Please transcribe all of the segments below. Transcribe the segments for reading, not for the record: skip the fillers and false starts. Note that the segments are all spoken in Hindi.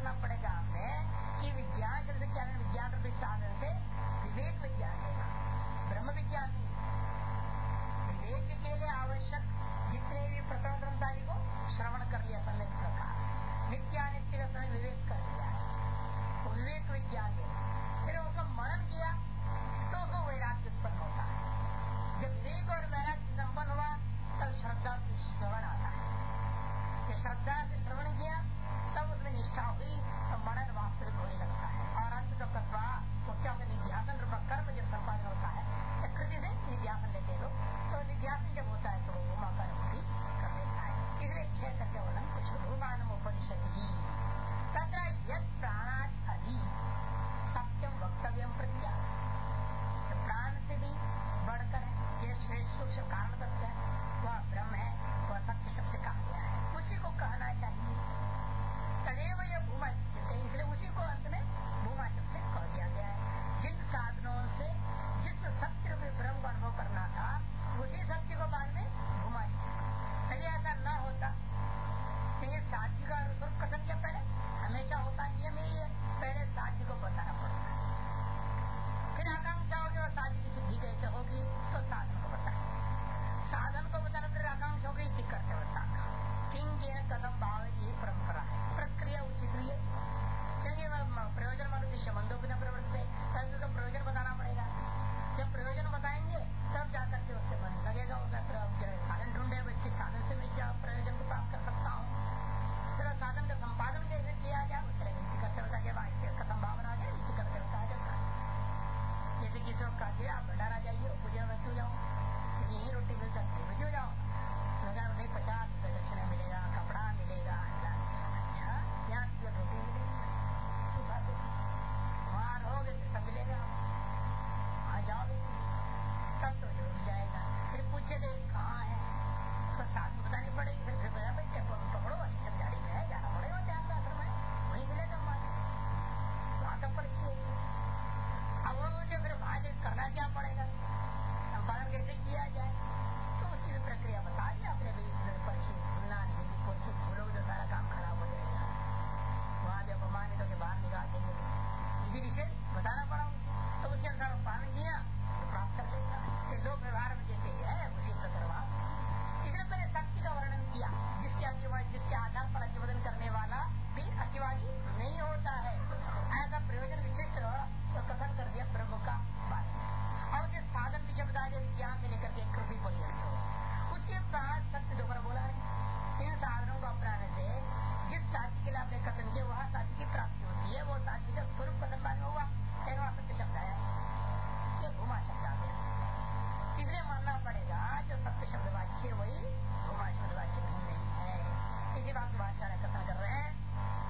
करना पड़ेगा हमें कि विज्ञान शब्द क्या है, विज्ञान रूपी साधन से विवेक विज्ञान लेना, ब्रह्म विज्ञान नहीं। विवेक के लिए आवश्यक जितने भी प्रकरण ग्रंथ आदि को श्रवण कर लिया सम्यक प्रकार से, नित्यानित्य का समय विवेक कर लिया है, विवेक विज्ञान लेना, फिर उसको मनन किया तो उसको वैराग्य उत्पन्न होता है। जब विवेक और वैराग्य संपन्न हुआ तब श्रद्धा श्रवण आता है। श्रद्धा से श्रवण किया तब उसमें निष्ठा हुई तो मनन वास्तविक होने लगता है। और अंत तो कत्वा वो क्या होता है, निध्यासन रूप कर्म जब संपादन होता है, प्रकृति से निध्यासन लेते लोग, तो निध्यासन जब होता है तो वो भूमा का अनुभूति कर लेता है। इसलिए 6 करके वर्णन कुछ भूमान उपनिषदि तथा यद प्राणात् अधि सत्यम वक्तव्यम प्रज्ञा, प्राण से भी बढ़कर है, ये श्रेष्ठ सूक्ष्म कारण तत्व है, वह ब्रह्म है, वह सत्य शब्द से कहा गया है, उसी को कहना चाहिए। तदेव यह भूमा, इसलिए उसी को अंत में भूमा शब्द से कह दिया गया है। जिन साधनों से जिस सत्य रूपी ब्रह्म को अनुभव करना था उसी सत्य को बाद में भूमा शब्द। यदि ऐसा न होता तो ये साध्य का स्वरूप कथन क्या पहले हमेशा होता नियम यही है, पहले साध्य को बताना पड़ता है, फिर आकांक्षा होगी और साध्य की सिद्धि कैसे होगी तो साधन को बताए, साधन को बताना फिर आकांक्षा होगी इति करते बताना। किंग कदम भाव ये परंपरा है, प्रक्रिया उचित हुई है, क्योंकि प्रयोजन मनुष्य बंधु बिना प्रवृत्ति है, तो प्रयोजन बताना पड़ेगा। जब प्रयोजन बताएंगे तब जाकर के उससे मन लगेगा, उसका साधन ढूंढे व्यक्ति, साधन से मैं क्या प्रयोजन को प्राप्त कर सकता हूँ, फिर साधन का संपादन कैसे किया जाए उससे नीति करते बता के कदम भावना आ जाए, नीति करते बताया जाता है। जैसे किसी को कहा गया आप भंडारा जाइए, पूजा में क्यों जाऊँ, यही रोटी मिल सकती है, क्यों जाओ, नहीं 50 रुपए दक्षिणा मिलेगा, कपड़ा मिलेगा, अच्छा यहाँ रोटी मिलेगी सुबह से, वहाँ रहोगे तो सब मिलेगा, वहाँ जाओगे तब तो जरूर जाएगा। फिर पूछे गए कहाँ है, उसको साथ बतानी पड़ेगी, फिर बताया भाई पकड़ो अशिक्षक गाड़ी में है, जाना पड़ेगा ध्यान आश्रम है, वहीं मिलेगा हमारे, वहाँ तक पर्ची है। अब वो मुझे फिर वहाँ करना क्या पड़ेगा, संपादन कैसे किया जाए, तो उसकी भी प्रक्रिया बता दी आपने भी, पर्ची भूलना नहीं, पर्ची भूलोगे तो सारा काम खराब हो जाएगा, वहाँ भी अपमानित होकर बाहर निकाल देंगे, यदि विषय बताना पड़ा तो उसके अनुसार पालन किया तो प्राप्त कर लेता है। लोक व्यवहार में जैसे है उसी प्रकार इसलिए मैंने शक्ति का वर्णन किया, जिसके आधार पर अतिवदन करने वाला भी अतिवादी नहीं होता है, ऐसा प्रयोजन विशिष्ट कथन कर दिया ब्रह्म का बारे में। और जो साधन विषय बता दिया विज्ञान से लेकर के कृषि पर्यंत, उसके बाद सत्य दोबारा बोला है, इन साधनों को अपनाने से जिस साध्य के लिए आपने कथन किया वह साध्य की प्राप्ति होती है, वो साध्य का स्वरूप कथन बाद में हुआ, वहाँ सत्य शब्द है, ये भूमा शब्द आ गया। इसलिए मानना पड़ेगा जो सत्य शब्द वाच्य वही भूमा शब्द वाच्य नहीं है। इसी बात की भाषा कथन कर रहे हैं।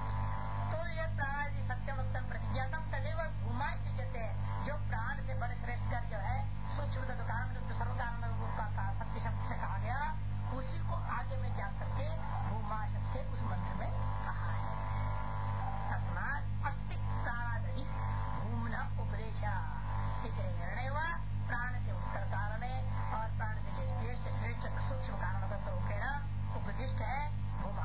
तो यह प्राण सत्यम उत्तम प्रतिज्ञातम तदेव भूमा उच्यते, जो प्राण से बड़े श्रेष्ठ कर जो है सूक्ष्म दुकान सर्वकारण रूप का सत्य शब्द से कहा गया, उसी को आगे में जा करके भूमा शब्द से उस मंत्र में कहा है। तस्मात् अस्ति प्राणादि भूमना उपदेशा, इसलिए निर्णय हुआ प्राण से उत्तर कारण है और प्राण से ज्येष्ठ श्रेष्ठ सूक्ष्म कारण रूपेण उपदिष्ट है भूमा।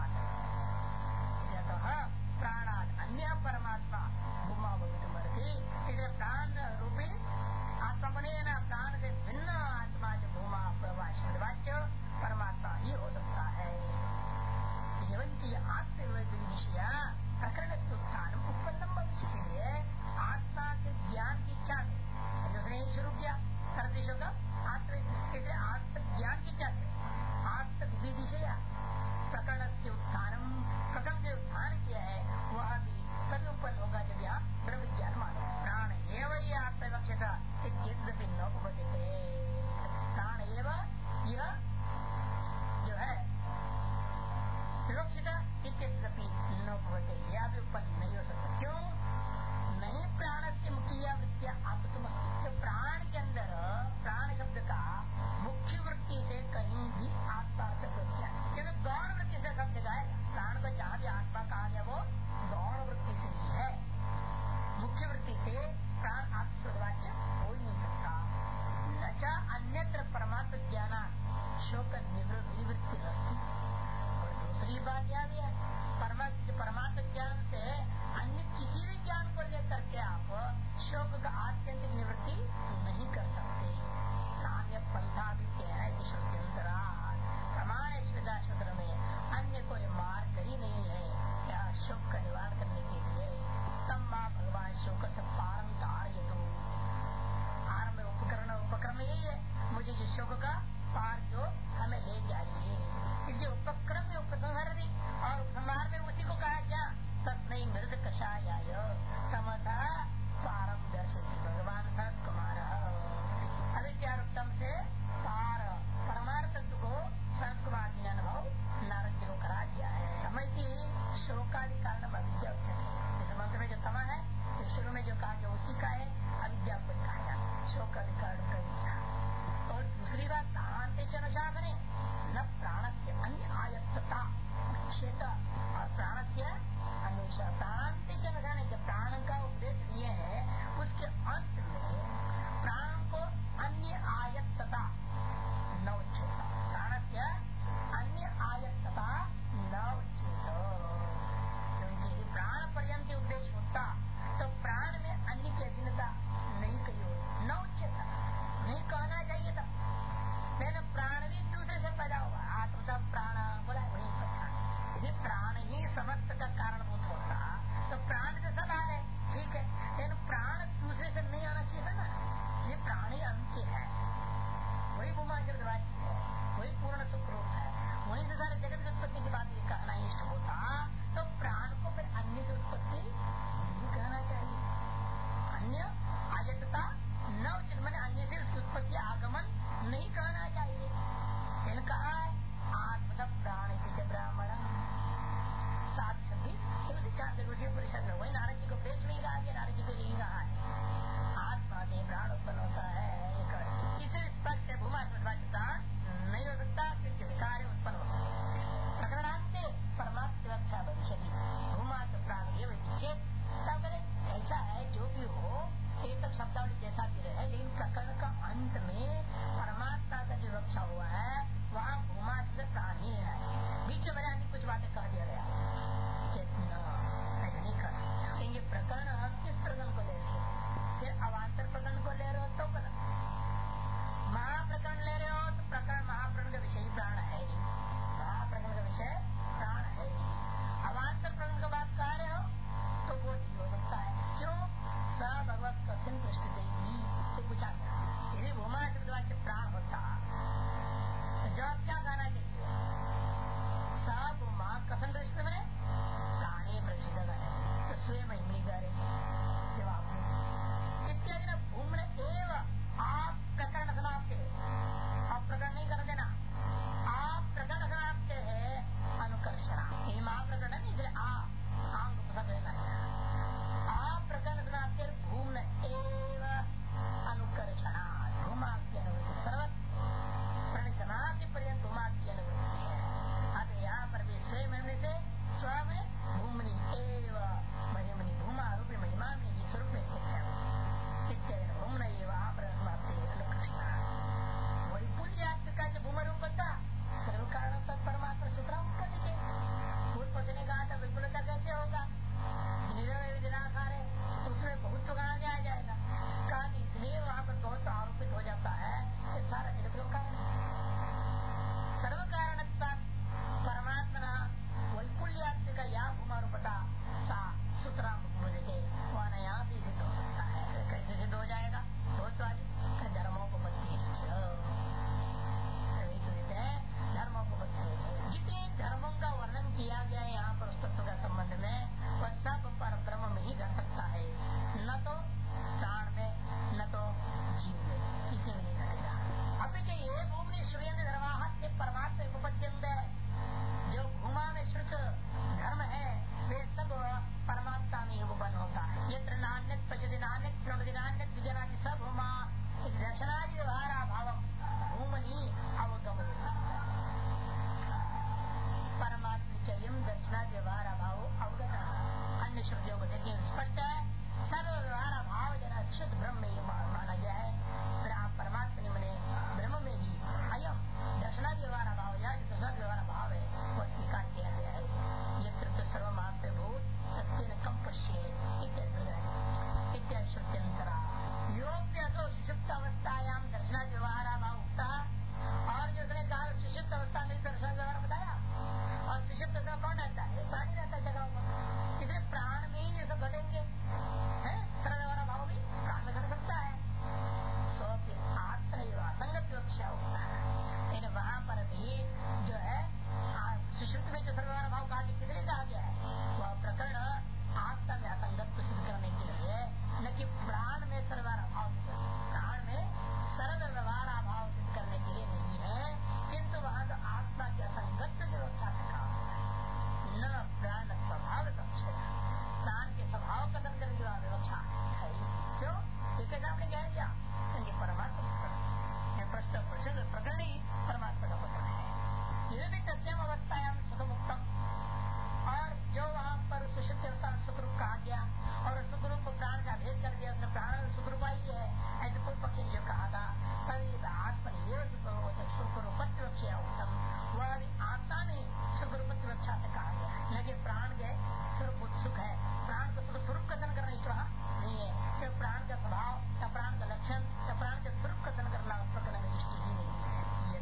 प्राणाद अन्य परमात्मा भूमा भवितुमर्हति, इसलिए प्राण रूपी आत्मा बनेगा, प्राण से भिन्न आत्मा जो भूमा प्रवाच्य परमात्मा ही हो सकता है। आत्मविषया प्रकरण से उत्थान उत्पन्न भविष्य है, आत्मा के ज्ञान की इच्छा से उसने शुरू किया सर्दिशों का आत्मज्ञान की इच्छा से आत्मविषया प्रकरण से उत्थान, प्रकरण से उत्थान किया है, वह भी तभी उत्पन्न होगा जब यहाँ ब्रह्म विज्ञान मानो। प्राण एवं ये आत्मविवक्षता यद्यपि न उपपद्यते, प्राण एवं यह जो है विवक्षिता यद्यपि न उपपद्यते, यह भी उत्पन्न नहीं हो सकता। क्यों नहीं? प्राण से मुख्य वृत्तिया आत्मस्तित्व, प्राण के अंदर प्राण शब्द का मुख्य वृत्ति से कहीं भी आत्मा वृत्तियां, क्योंकि गौण वृत्ति से सब जगह है, प्राण को जहाँ भी आत्मा कहा गया वो गौण वृत्ति से ही है, मुख्य वृत्ति से प्राण आत्मवाच्य हो ही नहीं सकता। नचा अन्यत्र परमात्म ज्ञान शोक निवृत्ति रस्ती, और दूसरी बात यह भी है, परमात्मा ज्ञान से अन्य किसी भी ज्ञान को लेकर के आप शोक का आत्यंतिक निवृत्ति नहीं कर सकते। नान्य पंथा भी है प्रमाण श्वेताश्वतर में अन्य कोई मार्ग ही नहीं है क्या शोक का निवारण करने के लिए। तब माँ भगवान शोक से पारम तार्य तो आरम्भ उपक्रम यही है, मुझे जो शोक का पार जो हमें ले जाइए। जो उपक्रम में उपसंहार भी और उपसंहार में उसी को कहा क्या, तस्मै मृद कषाय समता पारम दर्शति भगवान सत कुमार। अविद्यारूपम से पार परमार्थ तत्व को सत कुमार जी ने अनुभव नारद जी को करा दिया है। समय की शोकादि कारण अविद्या उच्चते, इस मंत्र में जो तमा है तो शुरू में जो कहा जो उसी का है, अविद्या को कहा जाता शोकादि कारण कर दिया। और दूसरी बात प्राणांत अनुशासने न प्राण से अन्य आयत्तता क्षेत्र और प्राण से अनुसार प्राणांत अनुसार जब प्राण का उपदेश दिए हैं उसके अंत में प्राण को अन्य आयत्तता न उच्चेत, प्राण से अन्य आयत्तता न उच्चेत। क्योंकि यदि प्राण पर्यंत उपदेश होता तो प्राण में अन्य की अधीनता नहीं कही होती, न उच्चेत नहीं कहना चाहिए था। मैंने प्राण भी दूसरे से पैदा हुआ, आत्म का प्राण बोला वही पहचान। यदि प्राण ही समस्त का कारणभूत होता तो प्राण से सब आ गए, ठीक है, लेकिन प्राण दूसरे से नहीं आना चाहिए था ना। ये प्राण ही अंत्य है, वही भूमा शब्द वाच्य है, वही पूर्ण सुखरूप है, वहीं से सारे जगत की उत्पत्ति की बात ये कहना इष्ट होता तो प्राण को फिर अन्य से उत्पत्ति नहीं कहना चाहिए। अन्य आयतता न उचित मैंने अन्य से उसकी उत्पत्ति आगमन नहीं कहना चाहिए। कहा है आत्मदा प्राण ब्राह्मण 7:26 उसी चांद्र परिषद में वही नारद जी को उपदेश में ही कहा गया, नारद जी को यही कहा है आत्मा से प्राण उत्पन्न होता है। इसे स्पष्ट है भूमा प्राण नहीं हो सकता क्योंकि विकार उत्पन्न हो सकते प्रकरणांत परमात्मा रक्षा भविष्य भूमा प्राण ये विच्छेद तब ऐसा है जो भी हो ये सब शब्दावली जैसा भी रहे, लेकिन प्रकरण का अंत में परमात्मा का जो रक्षा हुआ है वहाँ भूमा से प्राण ही है। बीच में मैंने कुछ बातें कह दिया गया चेतना ऐसा नहीं कर सकते। ये प्रकरण हम किस प्रकरण को ले रहे हैं, फिर अवान्तर प्रकरण को ले रहे हो तो गलत, महाप्रकरण ले रहे हो तो प्रकरण महाप्रकरण का विषय प्राण है ही, महाप्रकरण का विषय प्राण है ही। अवान्तर प्रकरण का बात कह रहे हो तो वो नहीं हो सकता है। क्यों? स भगवत कसिन पृष्ठ देवी तो पूछा यदि भूमा शब्द वाच्य प्राण होता तो जवाब क्या कहना चाहिए, स भूमा कसन पृष्ठ में प्राणी प्रसिद्ध तो स्वयं हिमनी करे जवाब इत्यादि ना भूमन एव आप प्रकरण समाप्त है, आप प्रकरण नहीं कर देना, आप प्रकरण समाप्त है अनुकर्षणा ये महाप्रकरण है इसलिए आंग पसंद लेना है। आप प्रकरण समाप्त भूमन एव अनुकर्षणा भूमा की अनुभूति सर्वत समाप्ति पर्यंत भूमा की अनुभूति है। अतः यहाँ पर भी स्वयं से स्व में भूमनि एव महिमनि भूमा रूपी महिमा में ही स्वरूप में स्थित है। भूमन एव प्रकरण समाप्ति अनुकर्षणा वही पूरी आत्मिका जो भूम रूप होता सर्व कारण तक परमात्मा सूत्रा कर दीजिए। भूत पहुंचने का था विपुलता कैसे होगा, निराकार है उसमें बहुत तो कहा आ जाएगा कहा इसलिए वहाँ पर बहुत आरोपित हो जाता है कि सारा जगत का कारण सर्व कारण परमात्मा वैपुल्यात्मिका या भूमा रूपता सा सूत्रा मुझे वहाँ यहाँ से सिद्ध हो सकता है। कैसे सिद्ध हो जाएगा, बहुत धर्मों को धर्मों को जितने धर्मों का वर्णन किया गया है यहाँ पर उस तत्व का संबंध में वह सब पर ब्रह्म में ही घट सकता है, न तो प्राण में न तो जीव में किसी में नहीं घटेगा। अभी चाहिए भूमि सूर्य धर्माहत परमात्मा उपपद्यंत है जो भूमा में श्रुत धर्म है वे सब परमात्मा में उपन्न होता है। ये नान्य पश्यति नान्य श्रवणति नान्य विजनाति सब भूमा दर्शनादि व्यवहार भाव भूमनि अवगम परमात्मा चयम दर्शनादि व्यवहार भाव अवगत अन्य श्रुतियों को देखिए स्पष्ट है सर्व व्यवहार भाव जना शुद्ध ब्रह्म में माना गया है। फिर आप परमात्मा में ब्रह्म में ही अयम दर्शनादि व्यवहार भाव या जो व्यवहार भाव है वो स्वीकार किया है। सुषुप्तायाम सुखम उत्तम, और जो वहाँ पर सुषुप्त अवस्था सुखरूप कहा गया और सुखरूप को प्राण का भेद कर दिया, उसने प्राण सुखरूप ही है ऐसे पूर्व पक्षी ने जो कहा था, तभी आत्मा ये सुखरूपत्व उत्तम, वह भी आत्मा में सुखरूपत्व रक्षा से कहा गया है। लेकिन प्राण जो स्वरूप सुख है, प्राण को सुख स्वरूप कथन करना इष्ट नहीं है, क्योंकि प्राण का स्वभाव या प्राण का लक्षण या प्राण के स्वरूप कथन करना उस प्रकरण में इष्ट ही नहीं है।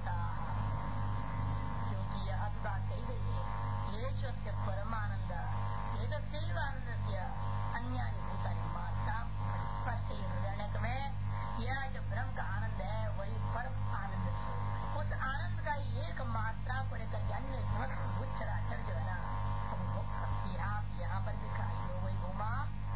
क्योंकि यह भी बात कही गई है, ये परमानंद एक आनंद से अन्य भूतानि मात्रा स्पष्ट हृदय में यह जो ब्रह्म का आनंद है वही परम आनंद स्वरूप है। उस आनंद का एक मात्रा को लेकर के अन्य समस्त चराचर जो है ना, यहाँ पर भी कहा वही घुमा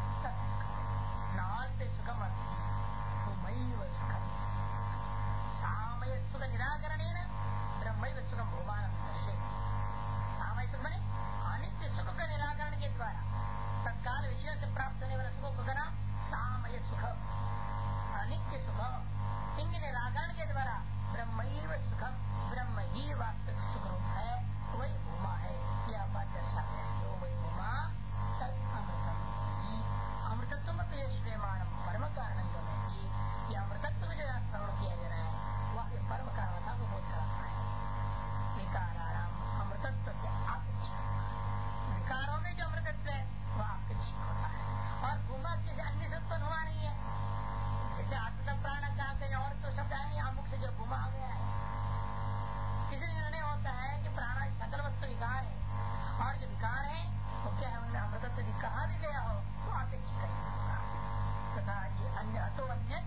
नास्ते सुखम अस्ति भूमैव सुखम, सामय सुख निराकरण ब्रह्मैव सुखम भूमानंद दर्शयति। सामय सुख बने अनित्य सुख का निराकरण के द्वारा तत्काल विषय से प्राप्त होने वाला सुख का नाम सामय सुख, अनित्य सुख। इनके निराकरण के द्वारा ब्रह्मैव सुखम, ब्रह्म ही वास्तविक सुख रूप है, वही भूमा है। यह बात दर्शाते हैं जो वही भूमा तत् अमृतम, अमृतत्व में श्रेयमाणम परम कारण में ही यह अमृतत्व जो श्रवण किया जा रहा है वह परम कारणता को बोध कराता है। विकाराणाम अमृतत्व से अपेक्षा, विकारों में जो अमृतत्व है वह अपेक्षित होता है, और भूमा किसी अन्य से उत्पन्न हुआ नहीं है। जैसे आत्मा प्राण कहा कहीं और तो शब्द है नहीं, अमुख से जो भूमा आ गया है, किसी निर्णय होता है कि प्राण सकल वस्तु विकार है, और जो विकार है वो क्या है, उनमें अमृतत्व यदि कहा भी गया हो तो अपेक्षित नहीं होगा। तथा ये अन्य अतो अन्य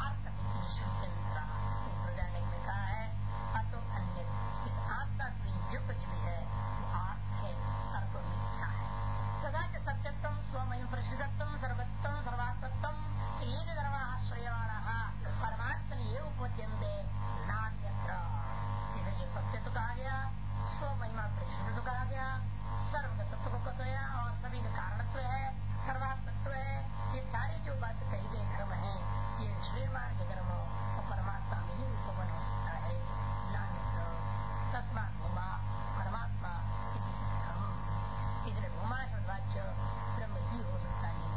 में कहा है अतो अन्य, इस आत्मा की जो कुछ भी है वो आत्म है, अर्थो मिथ्या है। तथा सत्यत्व स्वमय प्रसिद्धत्व सर्वत्व सर्वात्मत्व एक धर्माश्रयवाणः परमात्मन ये उपद्यन्ते नान्यत्र। इसलिए सत्य तो कहा गया, स्व महिमा प्रसिद्ध तो कहा गया, सर्वगतत्व को कहते हैं और सभी का कारणत्व है, सर्वात्मत्व है। ये सारी जो बात कही गई धर्म है ये श्रीमान के धर्म और परमात्मा में ही उपवन हो सकता है, नान्यत्र। तस्मात् भूमा परमात्मा धर्म, इसलिए भूमा शब्दवाच्य ब्रह्म ही हो सकता है।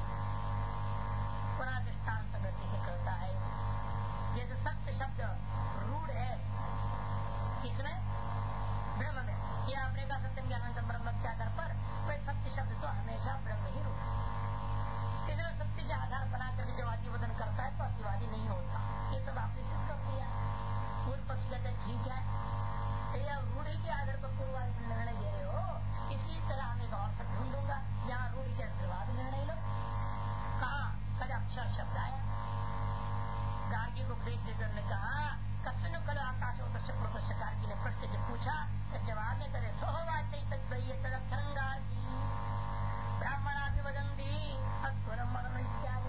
पुनः दृष्टान्त गति से कहता है, जैसे सत्य शब्द रूढ़ है किसमें, ब्रह्म में, यह आपने कहा सत्यम ज्ञानंतम ब्रह्म के आधार पर, वह सत्य शब्द तो हमेशा ब्रह्म ही रूढ़ है। इसलिए सत्य के आधार बना करके जो अतिवदन करता है तो अतिवादी नहीं होता। ये सब आपने सिद्ध कर दिया। पूर्व पक्ष कहते हैं ठीक है, रूढ़ी के आधार पर पूर्वादि निर्णय दे रहे हो, इसी तरह हम एक और शब्द ढूंढूंगा जहाँ रूढ़ी के आशीर्वाद निर्णय लो। कहा कल अक्षर शब्द आया, गार्गी को उपदेश देकर ने कहा कस्मिन कल आकाश गार्गी ने प्रश्न जब पूछा तो जवाब ने करे सोहवाच तदक्षरंगार की ब्राह्मणाभिवदंती अध्वरम मरण इत्यादि।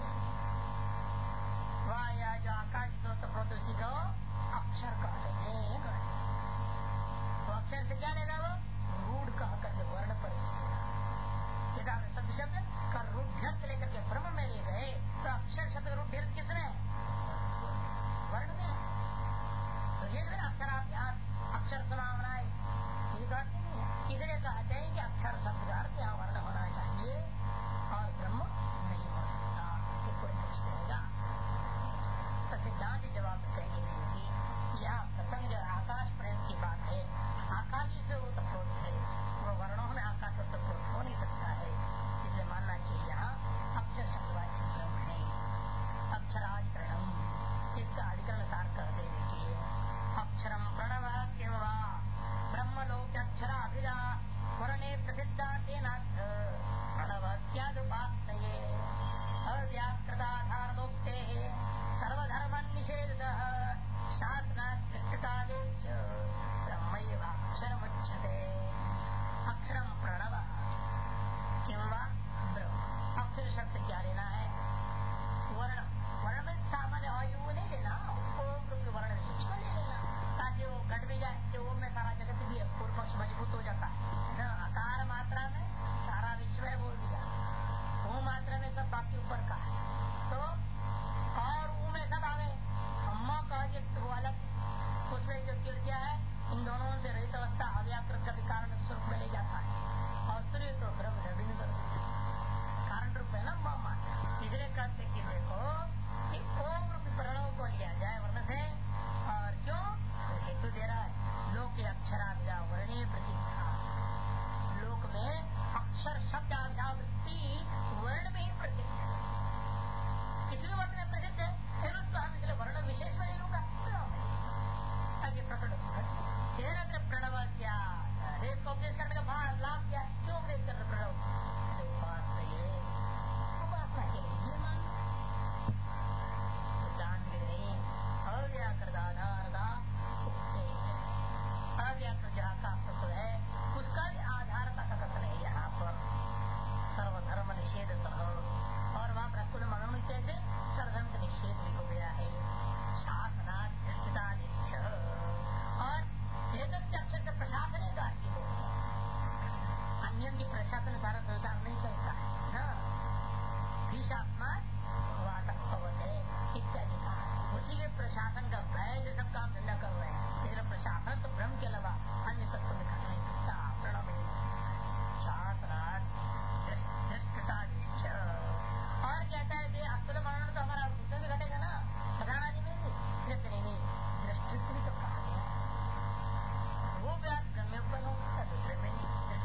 वह यह जो आकाश स्रोत उसी को अक्षर कहते हैं, वो अक्षर से क्या लेगा, वो रूढ़ कह करके वर्ण पर शब्द शब्द का रूढ़ लेकर के ब्रह्म में ले गए, तो अक्षर शब्द रूढ़ किसने, वर्ण में। तो ये अक्षराभ्यास अक्षर समावना है, ये बात नहीं है। इसलिए कहते हैं कि अक्षर शब्द का अर्थ यहाँ वर्ण होना चाहिए और ब्रह्म नहीं हो सकता, ये कोई पूछ देगा तो सिद्धांत जवाब कहेंगे नहीं होगी। यहाँ प्रसंग जो आकाश प्रेम की बात है, आकाश से ओतप्रोत है, वो वर्णों में आकाश ओतप्रोत हो नहीं सकता है, इसलिए मानना चाहिए यहाँ अक्षर शब्दवाच्य ब्रह्म है। अक्षराधिकरणम, इसका अधिकरण सार कहते देखिए, अक्षरम प्रणव किम वा ब्रह्मलोक्यक्षराभिधा वर्णे प्रसिद्धा तेनाथ प्रणव स्यादुपात्तये अव्याकृताधारदोक्ते सर्वधर्म निषेधः शासनात्कृष्टकादेश्च ब्रह्मैवाक्षरमुच्यते। अक्षरम प्रणव किम वा ब्रह्म, अक्षर शब्द से क्या लेना है, वर्ण, वर्ण में सामान्य आयु नहीं लेना, ओम रूप वर्ण सूक्ष्म ले लेना, ताकि वो घट भी जाए कि ओम में सारा जगत भी है, पूर्व पक्ष मजबूत हो जाता है ना। आकार मात्रा में सारा विश्व है बोल दिया, वो मात्रा में सब बाकी ऊपर का है, तो और वो में सब आ गए, अम्मा कह दिया वो अलग, उसमें जो गिर गया है वास्ते कि देखो कि ओम रूपी प्रणव को लिया जाए वर्ण से, और क्यों हेतु दे रहा है लोक अक्षराभिधा वर्णीय प्रसिद्ध, लोक में अक्षर शब्द आविधा वृत्ति वर्ण में ही प्रसिद्ध है, किसी भी वर्ण में प्रसिद्ध है, फिर उसको हम इसलिए वर्ण विशेष में ले लूंगा ताकि प्रकट प्रणव क्या रेस को उपदेश करने का भार लाभ क्या, क्यों उपदेश कर रहे प्रणव, उपासना के लिए मान सिद्धांत के नहीं, अव्याकृत अव्याकृत जहाँ का अस्तित्व है उसका भी आधार का कथन है यहाँ पर सर्वधर्म निषेध, और वहाँ प्रस्तुत मनोन कैसे सर्वधर्म का निषेध भी हो गया है, शासनाधिष्ठिता और अक्षर का प्रशासन है कार्य हो, अन्य की प्रशासन सारा संसार नहीं चलता है ना, इत्यादि का उसी के प्रशासन का भय जो सब काम धंधा कर रहे हैं, इसलिए प्रशासन तो ब्रह्म के अलावा अन्य तत्व में कर नहीं सकता, प्रणव और कहता है अस्तुल मरण तो हमारा उसमें भी घटेगा ना, प्रधान आदि में नहीं दृष्टित्व भी तो कहा गया है, वो व्यास ब्रह्म उत्पन्न हो सकता है, दूसरे में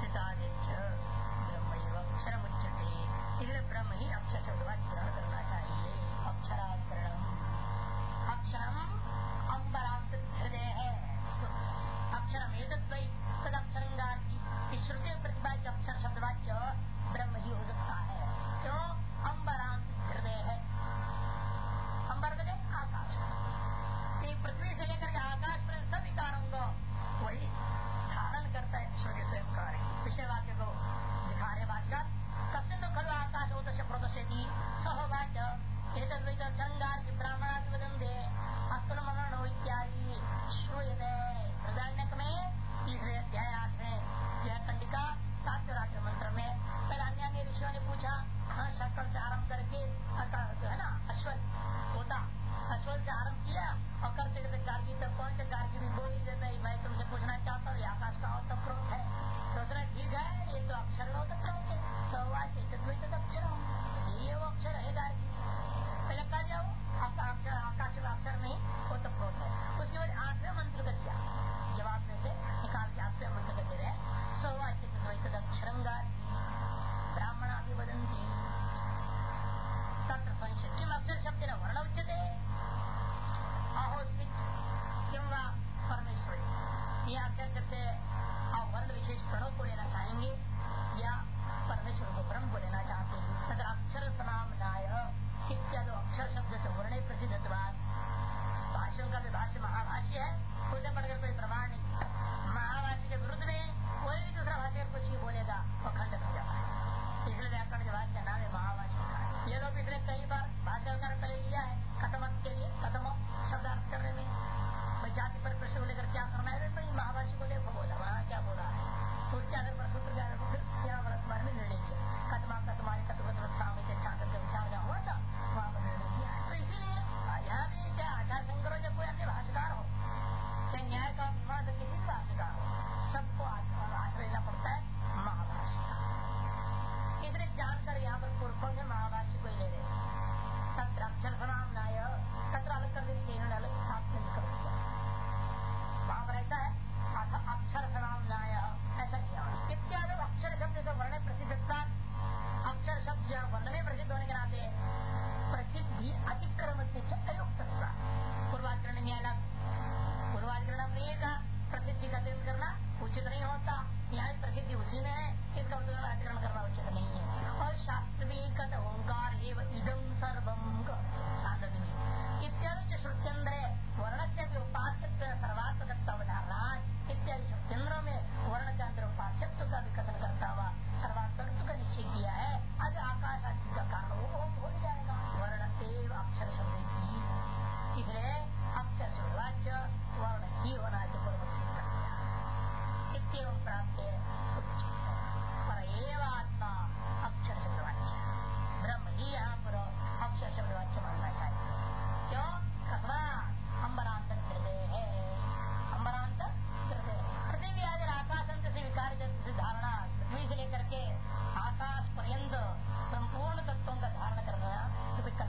ब्रह्म अक्षर उच्चते, इसलिए ब्रह्म ही अक्षर शब्दवाच्य ग्रहण करना चाहिए। अक्षराकरणम अक्षरम अम्बरांत हृदय है, अक्षरम एतद्वै तद अक्षरंगार की श्रुति प्रतिपाद्य अक्षर शब्दवाच्य ब्रह्म ही हो सकता है, क्यों अम्बरांत हृदय है, अंबर का आकाश, पृथ्वी से लेकर के आकाश पर सभी कारों को वही धारण करता है, ईश्वर के स्वयं कार्य विषय वाक्य को दिखा रहे भाषकर, कस्मिन् खलु आकाश उदस्य प्रदर्शयति सहोवाच एतद्वै तदक्षरंगार की ब्राह्मणादि वदन्ते अस्तुल मरणो इत्यादि श्रूयते। बृहदारण्यक में तीसरे अध्याय 8 में यह कंडिका 7 रात्र मंत्र में पहले अन्य ऋषियों ने पूछा, शक्ल से आरम्भ करके है ना अश्वल होता, अश्वल से आरम्भ किया और करते करते गार्गी तक पहुंचे, गार्गी भी बोल ही देता है मैं तुमसे पूछना चाहता हूँ आकाश का तत्व है, सोचना ठीक है ये तो अक्षर हो तत्व है, सवाच अक्षर ये वो अक्षर है गार्गी, पहले कहा जाओ अक्षर आकाश में अक्षर नहीं वो तो प्रोत है, उसके बाद 8वें मंत्र का दिया जवाब में से निकाल के 8वें मंत्र का दे रहे सौवाचित अक्षरंगार ब्राह्मण अभिवदंती तत्र संशय किम अक्षर शब्द न वर्ण उच्यते अहोस्मित किम वा परमेश्वरी, ये अक्षर शब्द आप वर्ण विशेष प्रणव को लेना चाहेंगे या परमेश्वर को ब्रह्म को लेना चाहते हैं, तथा अक्षर समामनाय इत्यादि अक्षर शब्द से वर्ण प्रसिद्ध भाष्यों का भी भाष्य महाभाष्य है, खुद पढ़कर कोई प्रमाण नहीं, महाभाष्य के विरुद्ध में कोई भी दूसरा भाष्य कुछ ही बोलेगा वो खंडित हो जाता है, इसलिए व्याकरण के भाष्य का नाम है महाभाष्य का। ये लोग इसलिए कई बार भाषा का पहले लिया है कथमत के लिए, कथम शब्दार्थ करने में जाति पर प्रश्न को लेकर क्या करना है, तो महाभाष्य को देखो बोला वहाँ क्या बोला है, तो उसके आधार पर सूत्र के आधार पर यहाँ बारे में निर्णय किया, कथमा का तुम्हारे कथवत सामने के छात्र का विचार जहाँ हुआ था वहाँ पर निर्णय किया है। तो इसीलिए यहाँ भी चाहे आचार्य शंकर हो चाहे कोई अन्य भाष्यकार हो, चाहे न्याय का मीमांसा किसी भी भाष्यकार हो, सबको आश्रय लेना पड़ता है महाभाष्य का। इतने जानकर यहाँ पर पूर्व से महाभाष्य को ले रहे तत्र अक्षर समामनाय, तत्र अलग कर देने के इन्होंने अलग साथ में कर दिया, वहां पर ऐसा है अक्षर समामनाय ऐसा किया, इत्यादि अक्षर शब्द से वर्ण प्रसिद्धता, अक्षर शब्द वर्ण में प्रसिद्ध होने के नाते प्रसिद्धि अतिक्रम से अयुक्त पूर्वाधिकरण में अलग, पूर्वाधिकरण में का प्रसिद्धि का अध्ययन करना उचित नहीं होता, यहाँ प्रसिद्धि उसी में है, इसका अध्ययन करना उचित नहीं है। और शास्त्र भी कथ ओंकार इदम सर्वम इत्यादि श्रुत्यंद्र वर्ण से भी उपास्यत्व सर्वात्मकत्वधारणा इत्यादि श्रुत्यंद्रों में वर्ण के अंदर उपास्यत्व का भी कथन करता हुआ सर्वात्मकत्व का निश्चय किया है, आज आकाश आदि का कारण वो हो जाएगा वर्ण एवं अक्षर शब्द की, इसलिए अक्षर शब्दवाच्य वर्ण ही होना चाहिए पूर्व सिद्ध कर दिया इत्येवं प्राप्त पर एवं आत्मा अक्षर शब्दवाच्य ब्रह्म ही यहाँ पर अक्षर शब्दवाच्य मानना चाहिए, क्यों कसवा अम्बरांत हृदय है, अम्बरांत हृदय पृथ्वी आदि आकाश अंत से विकार से धारणा, पृथ्वी से लेकर के आकाश पर्यंत संपूर्ण तत्वों का धारण करना तो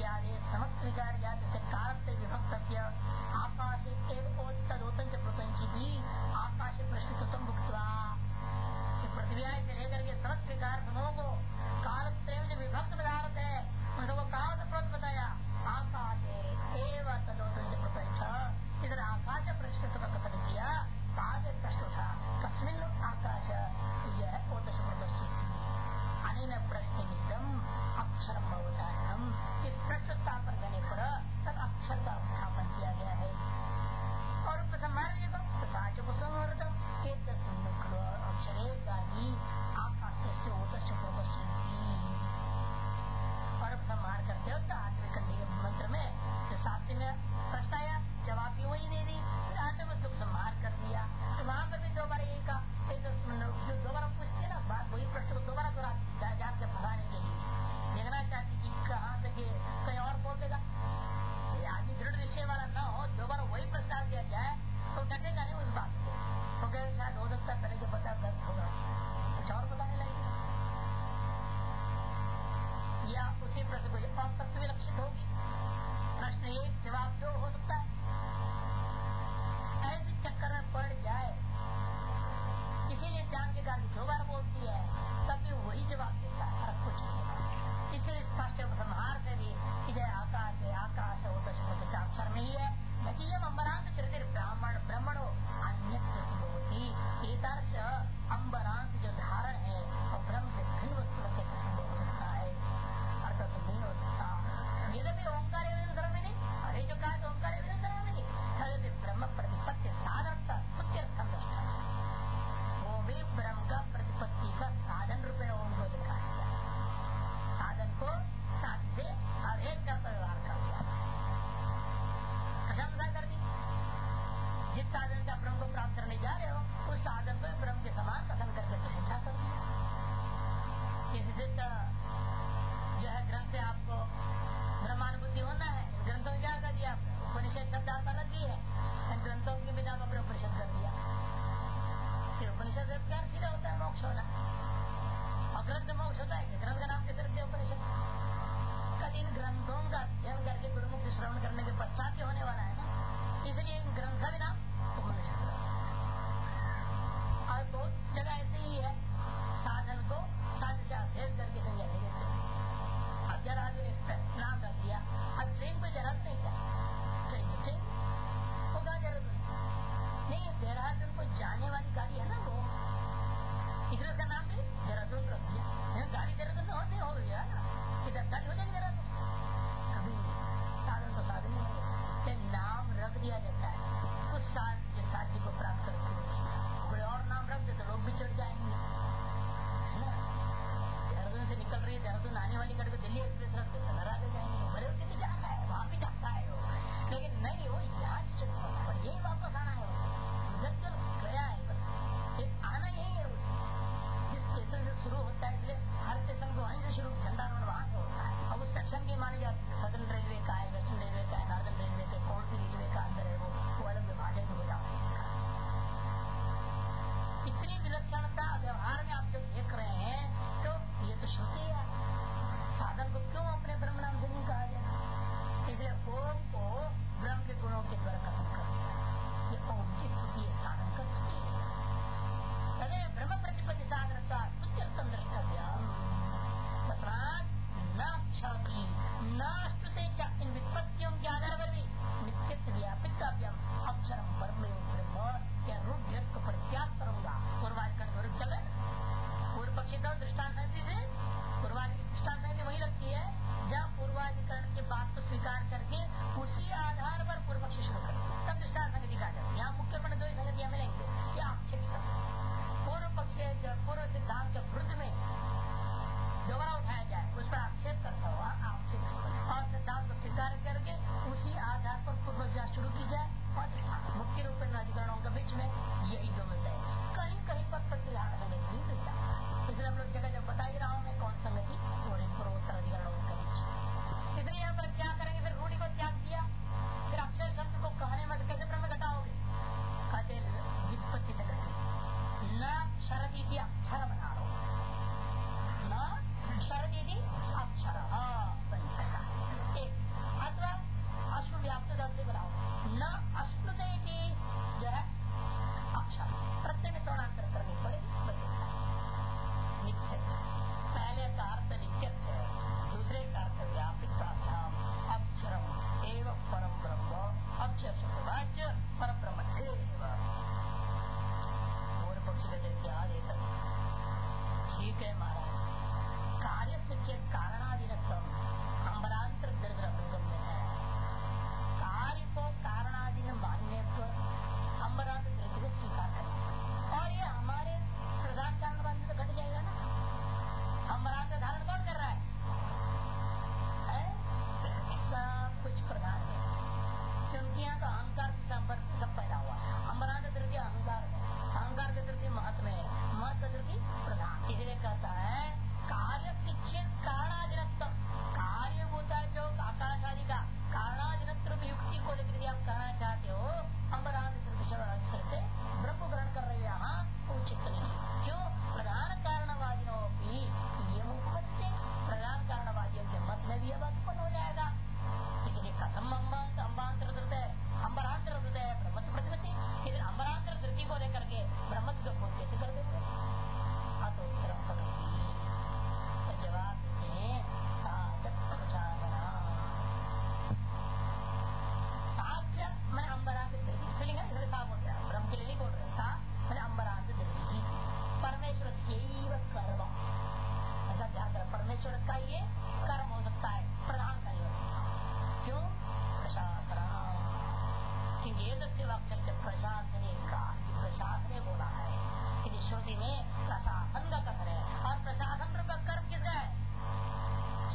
इत्यादि समस्त विकार जात से कालत्र विभक्त आकाश तदोतंच प्रपंची आकाश पृष्ठतम भुक्त्वा पृथ्वी से लेकर के समस्त विकार समूह को कालत्रय में जो विभक्त पदार्थ है उन सबको काल से प्रोत बताया आकाश एवं तदोतंच प्रपंच इधर आकाश पृष्ठ का कथन किया बाद एक प्रश्न उठा कस्मिन आकाश यह ओतश अनेन प्रश्न निदम अक्षर अवधारणम इस प्रश्न स्थापन करने पर तब अक्षर का उत्थापन किया गया है और उपसंहार अक्षरे गाली आकाश से ओतश और उपसंहार करते हो तो आठवीं कंडी के मंत्र में जो सातवीं में प्रश्न आया जवाब भी वही दे दी फिर आठवें में उपसंहार कर दिया तो वहाँ पर भी दोबारा यही कहा जो दोबारा पूछते ना बात वही प्रश्न को दोबारा दोहरा जान के भगाने के लिए देखना चाहती कि कहाँ से कहीं और बोल देगा आदमी दृढ़ निश्चय वाला न हो दोबारा वही प्रस्ताव दिया जाए तो डटेगा नहीं उस बात को तो क्या शायद हो सकता है पहले जो पता गलत होगा कुछ और बताने लगेगा या उसी प्रश्न को और तत्व लक्षित होगी प्रश्न एक जवाब दो हो सकता है ऐसे चक्कर में पड़ जाए इसीलिए जान के कारण दो बार बोलती है तब भी वही जवाब देता है और कुछ नहीं इसलिए स्पष्ट उपसंहार से भी इधर आकाश है अक्षर में ही है नचीयम अम्बरांत कृतिर ब्राह्मण ब्रह्मणो अन्य होती एकदर्श अम्बरांत जो धारण है और ब्रह्म से भिन्न वस्तु कैसे संभव हो सकता है अर्थात तो नहीं हो सकता यदि भी ओंकार धर्म में नहीं अरे जो कहा तो ओंकार धर्म में नहीं तदपि ब्रह्म प्रतिपत्ति साधन स्तुत्यर्थम दृष्टा वो भी ब्रह्म का प्रतिपत्ति का साधन रूपे उनको दिखाया गया साधन को साध से अभेद का व्यवहार कर दिया प्रशंसा कर दी जिस साधन का ब्रह्म को प्राप्त करने जा रहे हो उस साधन को ब्रह्म के समान कथन करके प्रशंसा कर दिया किसी से जो है ग्रंथ से आपको ब्रह्मानुभूति होना है ग्रंथों में क्या कर दिया उपनिषद शब्द आप अलग ही है इन ग्रंथों के बिना आपने उपनिषद कर दिया फिर उपनिषद क्या सीधा होता है मोक्ष होना और ग्रंथ मोक्ष होता है ग्रंथ का नाम कैसे रखते उपनिषद कभी इन ग्रंथों का अध्ययन करके गुरुमुख से श्रवण करने के पश्चात ही होने वाला है ना इसलिए इन ग्रंथ का भी नाम उपनिषद और बहुत जगह ऐसे ही है साधन को साध्य से अभेद करके समझाने देते हैं अब जरा नाम रख दिया अब ट्रेन को जरूरत नहीं क्या ट्रेन होगा जरूरत नहीं देहरादून को जाने वाली गाड़ी है ना वो इसलिए उसका नाम भी देहरादून रख दिया गाड़ी देहरादून में हो गया ना इधर गाड़ी हो जाएगी देहरादून कभी साधन तो साधन ही है नाम रख दिया जाता है उस साध्य को प्राप्त करते हुए कोई और नाम रख दे तो लोग भी चढ़ जाएंगे है ना देहरादून से निकल रही है देहरादून आने वाली गाड़ी को दिल्ली एक्सप्रेस रख देता नाराज हो जाएंगे बड़े दिल्ली जाता है वहाँ भी जाता है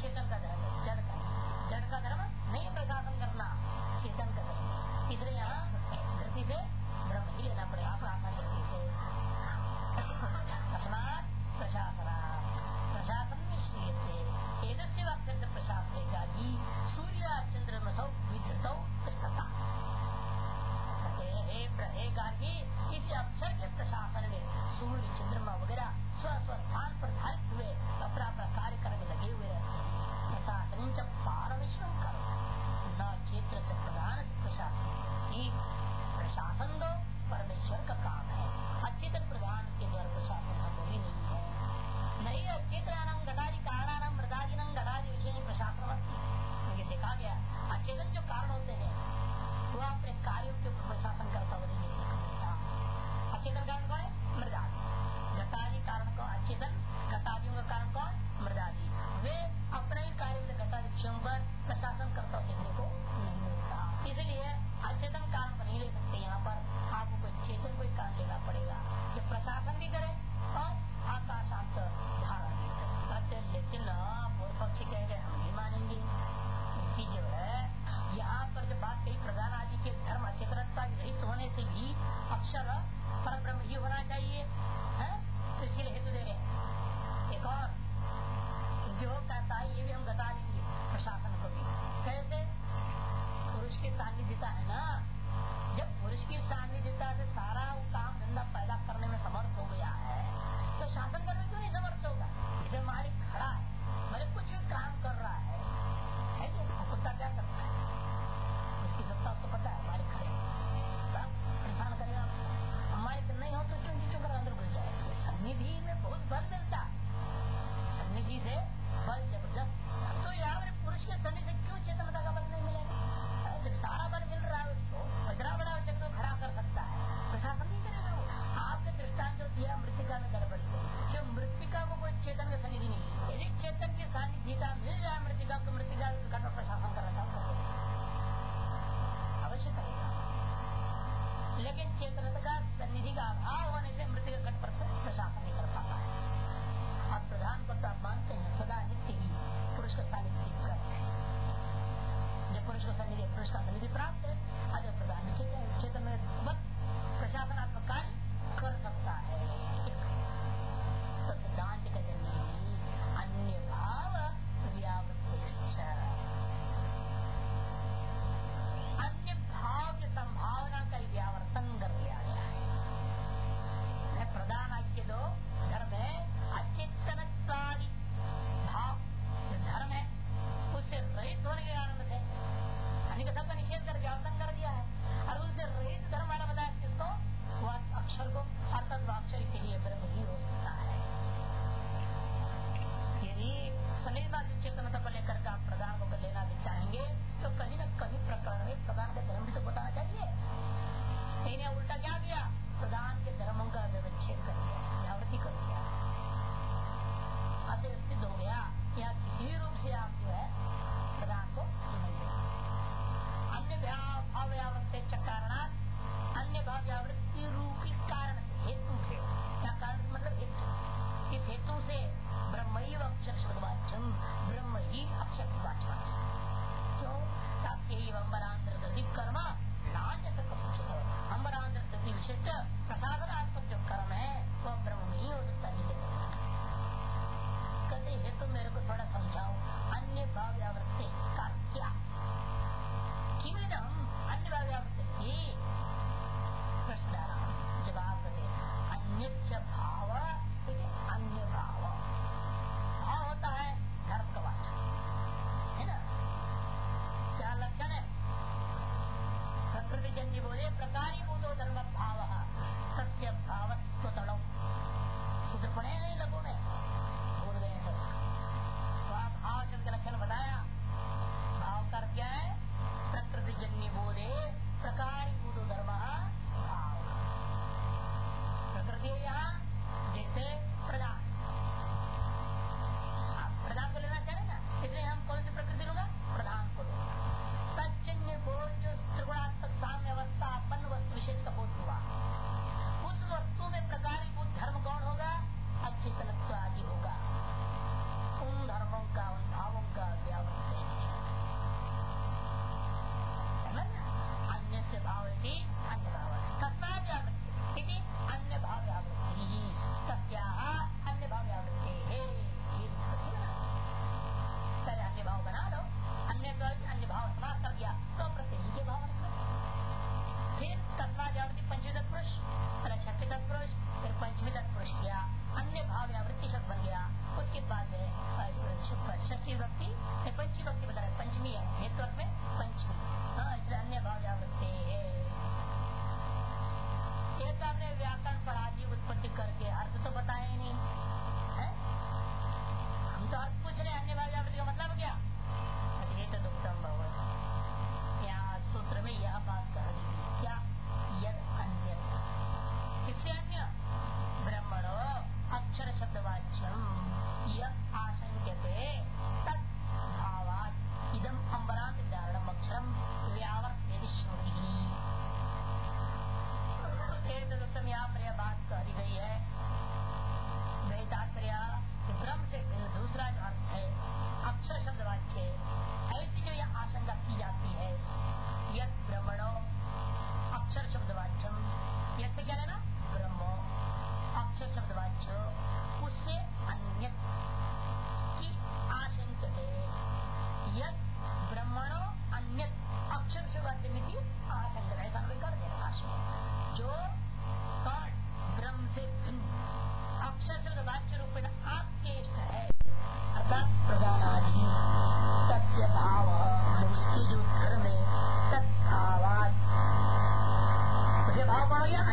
चेतन का धर्म है, जड़ का नहीं। जड़ का धर्म नहीं प्रशासन करना, चेतन का धर्म है। इसलिए यहाँ धरती से ब्रह्म ही लेना पड़ेगा आसान शक्ति से। तस्मात् प्रशासना प्रशासन में श्रीयते एतस्य वाक्यस्य प्रशासने का ही सूर्य चंद्रमसौ विधृतौ तिष्ठता। हे गार्गी, इसी अक्षर के प्रशासन में सूर्य चंद्रमा वगैरह स्व स्व स्थान पर धारित हुए अपना अपना कार्य करने लगे हुए रहते हैं। प्रशासन च पारमेश्वर करो न क्षेत्र से प्रधान से प्रशासन। प्रशासन दो परमेश्वर का काम है, अचेतन प्रधान के द्वारा प्रशासन संभव ही नहीं है। नहीं अचेतनानां घटादि कारणानां मृदादीनां घटादि विषय प्रशासन अस्ति। क्योंकि देखा गया अचेतन जो कारण होते हैं वह अपने कार्यों के ऊपर प्रशासन करता हुआ नहीं दिखता। अचेतन कारण कौन है? मृदादि। घटादि कारण कौन? अचेतन। घटादियों का कारण कौन? मृदादि। वे अपने ही कार्य में घटादि विषयों पर प्रशासन करता हुआ देखने को नहीं मिलता। इसलिए अचेतन कारण को नहीं ले सकते। यहाँ पर आपको कोई चेतन कोई कारण लेना पड़ेगा जो प्रशासन भी करे और आकाशांत धारण भी करे। लेकिन पूर्व पक्षी कहेंगे हम नहीं मानेंगे कि जो है यहाँ पर जो बात कही प्रधान आदि के धर्म अचेतनता रहित होने से भी अक्षर पर ब्रह्म ही होना चाहिए है? तो इसके लिए हेतु दे रहे हैं एक और, क्योंकि वो कहता है ये भी हम घटा देंगे प्रशासन को भी। कैसे? पुरुष की सान्निध्यता है ना, जब पुरुष की सान्निध्यता से सारा काम धंधा पैदा करने में समर्थ हो गया है तो शासन करने क्यों नहीं समर्थ होगा? इसे मालिक खड़ा है, भले कुछ भी काम कर रहा है कि कुत्ता क्या करता है, उसकी सत्ता उसको पता है, मालिक खड़े परेशान करेगा। मालिक नहीं हो तो चुन कर अंदर घुस जाए। सन्निधि में बहुत बल मिलता है, सन्निधि से बल जबरदस्त। तो यार पुरुष के सन्निधि से क्यों चेतनता का बल नहीं मिलेगा? जब सारा बल मिल रहा है उसको, इतना बड़ा जब तो खड़ा कर सकता है, प्रशासन नहीं करेगा वो। आपके दृष्टांत जो दिया मृतिका में गड़बड़ी है, जो मृतिका को कोई चेतन का सन्निधि नहीं है। यदि चेतन की सान्निध्यता मिल जाए मृतिका तो मृतिका का प्रशासन करना चाहता है, अवश्य करेगा। लेकिन चेतनता का सन्निधि का अभाव होने से मृतिका कट पर प्रशासन नहीं कर पाता है। आप प्रधान को तो आप मानते हैं सदा नित्य ही पुरुष का सानिध्य करते हैं। जब पुरुष को सन्निधि पुरुष का सन्निधि प्राप्त है, अगर प्रधान चेतन में प्रशासनात्मक कार्य कर सकता है। तो सिद्धांत का जन्म अन्य भाव व्यावृत्ति, अन्य भाव की संभावना का व्यावर्तन कर दिया गया है। प्रधान आज्ञा के दो धर्म है, अचेतनत्वादि भाव जो धर्म है उससे रहित होने के कारण से सबका निषेध कर व्यावर्तन कर दिया है। और उनसे रहित धर्म वाला बताया किसको? वह अक्षर को, अर्थात अक्षर इसीलिए ब्रह्म ही हो सकता है। यदि सनिर्वाचित चेतनता को लेकर के आप प्रधान को लेना भी चाहेंगे तो कहीं न कहीं प्रकरण में प्रधान का धर्म भी तो बताना चाहिए। इन्हें उल्टा क्या किया? प्रधान के धर्मों का व्यवच्छेद कर दिया, व्यावृत्ति कर दिया। अतः सिद्ध हो गया या किसी रूप से आप जो है प्रधान को अन्य भाव व्यावृत्ति कारण, अन्य भाव व्यावृत्ति रूपी कारण हेतु से, क्या कारण मतलब हेतु, इस हेतु से ब्रह्म ही अक्षर शब्दवाच्यम, ब्रह्म ही अक्षर वाच्यम। क्यों? ताकि अम्बरांतर कर्म नान्य से कसित है। अम्बरांतर विशिष्ट प्रसादनात्मक जो कर्म है वह ब्रह्म में ही हो सकता है। कहते हेतु मेरे को थोड़ा समझाओ, अन्य भाव व्यावृत्ति का क्या? अन्य भाव व्यावृत्ति प्रश्न डाला, जवाब दे अन्य भाव, अन्य भाव भाव होता है धर्म का वाचक है ना। क्या लक्षण है? प्रकृति जन्य बोले प्रकारी भूतो धर्म भाव सत्य भाव तड़ो सूत्र पढ़े नहीं लोगों ने भूल गए हैं। तो आप भाव शब्द का लक्षण बताया। भाव का क्या है? प्रकृति जन्य बोले प्रकारी भूतो धर्म भाव। प्रकृति यहाँ जैसे प्रधान, आप प्रधान को लेना चाहे ना, इसलिए हम कौन सी प्रकृति लूंगा? प्रधान को लूंगा। तज्जन्य बोल जो त्रिगुणात्मक साम्य अवस्था अपन वस्तु विशेष का बोध हुआ, उस वस्तु में प्रकारीभूत धर्म कौन होगा? अचेतनत्व आदि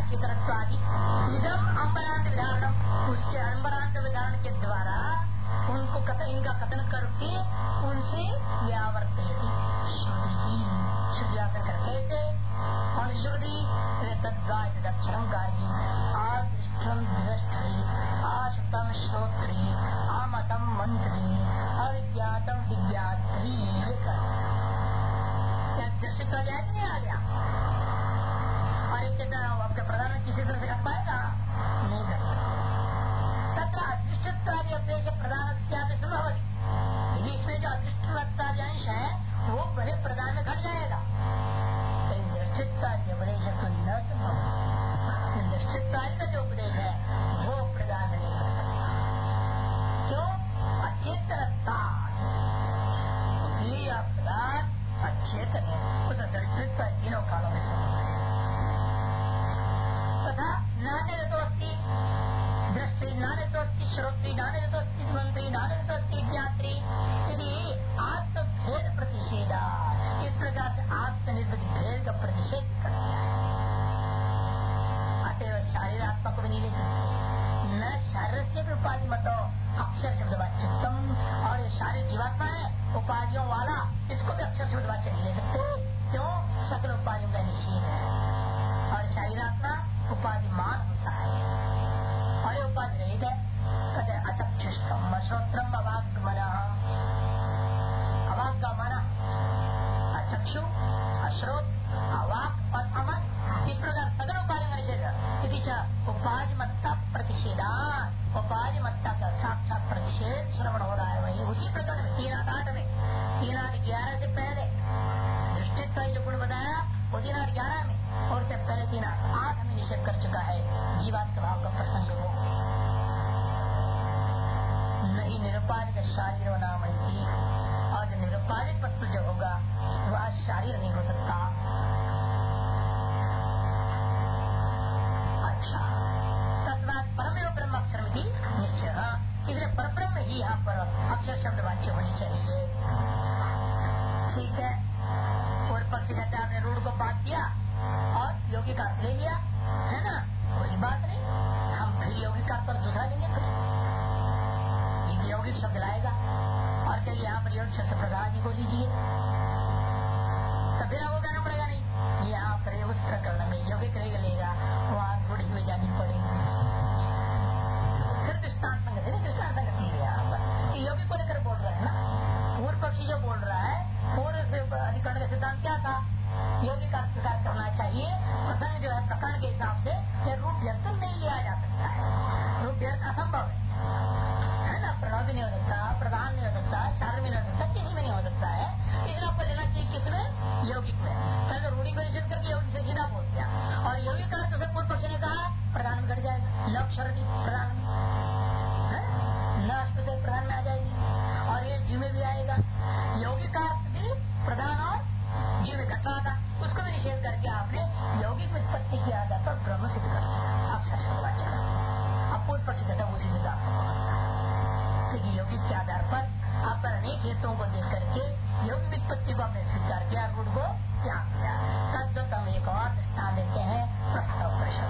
चेतनत्वादि इदम अम्बरांत विधारणम, उसके अम्बरांत विधारण के द्वारा उनको इनका कथन करके उनसे व्यावर्तयति श्रुति श्रुतियासन करते थे। और श्रुति तद्गायक्षरम गायी आदृष्टम दृष्टि आशुतम श्रोत्री आमतम मंत्री अविज्ञातम विज्ञात्री। दृष्टित्व नहीं आ गया और एक आपके प्रधान में किसी तरह से कर पाएगा नहीं कर सकते। तथा अदृष्टत्वादि अपेक्ष प्रधान संभवती, यदि इसमें जो अदृष्टत्वादि अंश है वो बड़े प्रधान में घट जाएगा, लेकिन दृष्टित्वादि उपदेश तो न संभव। दृष्टित्वादि का जो उपदेश है वो प्रधान में नहीं कर सकता। क्यों? अचेतनता प्रधान अचेतन है, उस दृष्टित्व तीनों कालों में संभव है। तथा नान्य दोस्ती दृष्टि नान्य दोस्ती श्रोत्री नान्य दोस्ती मंत्री नान्य दोस्ती ज्ञात्री, यदि आत्मभेद प्रतिषेधा, इस प्रकार से आत्मनिर्मित भेद का प्रतिषेध कर दिया है। अतएव शारीर आत्मा को भी नहीं ले सकते, न शारीर से भी उपाधि मत हो अक्षर शब्द वाच्यम, और ये शारीर जीवात्मा है उपाधियों वाला, इसको भी अक्षर शब्द वाच्य नहीं ले सकते। क्यों? सकल उपाधियों का निषेध है और शारीरात्मा उपाधिमान होता है और ये उपाधि रहित है। कहते अचक्षुष्टम अश्रोत्रम अवागमन, अवागमन अचक्षु अश्रोत अवाक और अमन, इस प्रकार सगल उपाधि का निषेध। यदि उपाधिमत्ता प्रतिषेधान, उपाधिमत्ता का साक्षात प्रतिषेध श्रवण हो रहा है वही उसी प्रकार में 3-8 में 3-11 से पहले दृष्टित्व जो गुण बताया वो 3-11 में, और उससे पहले 3-8 में निषेध कर चुका है जीवात्म भाव का प्रसंग को। नहीं निरुपाधिक शारीर नाम, और जो निरुपाधिक वस्तु जो होगा वह शारीर नहीं हो सकता। अच्छा, तस्मात् परमेव ब्रह्म अक्षर में निश्चय, इसलिए परब्रह्म ही यहाँ पर अक्षर शब्द वाच्य होनी चाहिए। ठीक है, और पक्षी कहते आपने रूढ़ को बात दिया और योगी का ले लिया है ना, कोई बात नहीं, हम फिर योगी का पर दूसरा लेंगे, फिर यौगिक शब्द लाएगा और चलिए यहाँ पर योग शब्द प्रधान जी को लीजिए, तब वो कहना पड़ेगा नहीं यहाँ पर उस प्रकरण में यौगिक लेगा, वहाँ रूढ़ी में जानी पड़ेगी। फिर दृष्टांत संगति है यहाँ पर यौगिक को लेकर बोल रहा है ना, पूर्व पक्षी जो बोल रहा है पूर्व अधिकरण का सिद्धांत क्या था, यौगिक का स्वीकार करना चाहिए। प्रसंग जो है प्रकरण के हिसाब से रूप व्यर्थ नहीं लिया जा सकता है, रूप व्यर्थ असंभव है ना, प्रणव भी नहीं हो सकता, प्रधान नहीं हो सकता, शारीर में नहीं हो सकता, किसी में नहीं हो सकता है। इसलिए आपको लेना चाहिए किसमें? यौगिक में। पहले रूढ़ी को निषेध करके यौगिक से सीधा बोल दिया, और यौगिक का तो पूर्व पक्ष ने कहा प्रधान में घट जाएगा, लक्षरती प्रधान में न अष्टते प्रधान में आ जाएगी, और ये जीव में भी आएगा। यौगिक का अर्थ भी प्रधान और जीव में घट रहा था, उसको भी निषेध करके आपने यौगिक उत्पत्ति के आधार पर ब्रह्म सिद्ध कर दिया अक्षर शब्द वाच्य। अब पूर्व पक्ष कहता उसी से क्योंकि यौगिक के आधार पर आप पर अनेक हेतुओं को देख करके यौगिक उत्पत्ति को आपने स्वीकार किया, रूढ़ को त्याग किया। तद्वत हम एक और दृष्टांत देते हैं प्रश्न प्रश्न,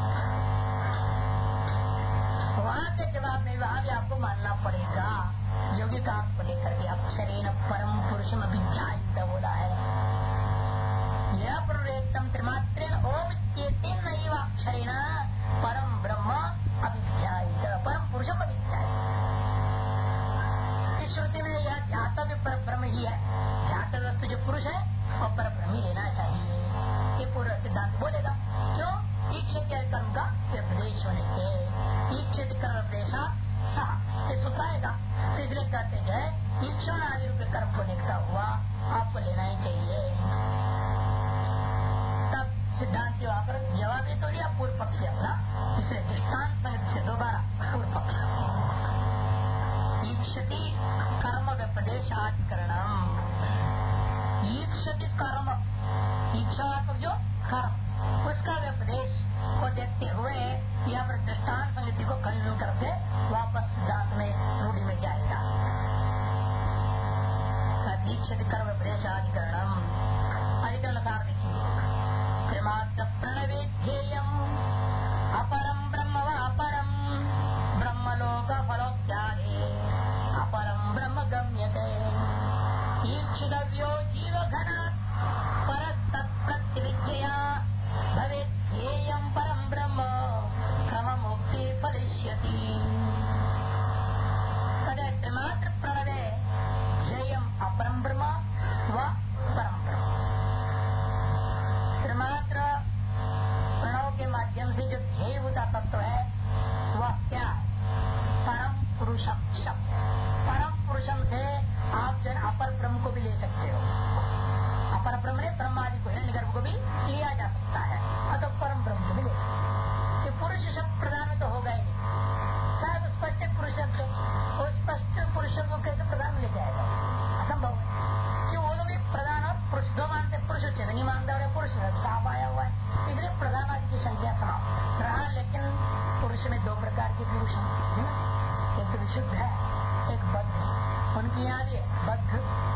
वहाँ के जवाब में वहाँ भी आपको मानना पड़ेगा यौगिक आपको लेकर के अक्षरेण परम पुरुषम अभिध्यायित बोला है। यह प्रेतम त्रिमात्रेण ओम इत्येतेन नैव अक्षरेण परम ब्रह्म अभिध्यायित, परम पुरुषम अभिध्यायित। इस श्रुति में यह ध्यातव्य पर ब्रह्म ही है, ध्यातव्य वस्तु जो पुरुष है और पर ब्रह्म ही लेना चाहिए, ये पूरा सिद्धांत बोलेगा। क्यों? ईक्षित कर्म का उपदेश होने के, ईक्षित कर्म उपदेशा ये सुताएगा, तो इसलिए कहते हैं ईक्षण आदि रूप कर्म को देखता हुआ आपको लेना ही चाहिए। तब सिद्धांत वहां पर जवाब दे तो दिया पूर्व पक्षी अपना, इसलिए दृष्टांत संगति से दोबारा पूर्व पक्ष ईक्षति कर्म व्यपदेशाधिकरणम, ईक्षति कर्म इच्छात्मक जो कर्म उसका व्यपदेश को देखते हुए यहाँ पर दृष्टांत संगति को खंडन करके वापस सिद्धांत में रूढ़ी में जाएगा। दीक्षित कर्म छिदव्यो जीव घन परस्तत्प्रत्यविद्यया भवेत् ध्येयं परं ब्रह्म क्रम मुक्ति फलिष्यति। तदेमात्र प्रणवे ध्येयं अपरं ब्रह्म व परम ब्रह्म। त्रिमात्र प्रणव के माध्यम से जो ध्येयभूता तत्व है वह क्या है? परम पुरुषम शब्द। परम पुरुषम से आप जन अपर ब्रह्म को भी ले सकते हो। अपर ब्रह्म ने ब्रह्मादि को हिरण्यगर्भ को भी लिया जा सकता है, अतः परम ब्रह्म को भी ले सकते हैं। कि पुरुष शब्द प्रधान में तो होगा ही नहीं। शायद स्पष्ट पुरुष शब्द और स्पष्ट पुरुष शब्द को कैसे प्रधान में ले जाएगा? असंभव है कि वो लोग प्रधान और पुरुष दो मानते, पुरुष उच्च नहीं मानता और पुरुष साफ आया हुआ है, इसलिए प्रधान आदि की संख्या समाप्त रहा। लेकिन पुरुष में दो प्रकार के पुरुष हैं, एक तो विशुद्ध है, एक बद्ध। उनकी यहाँ भी है बद्ध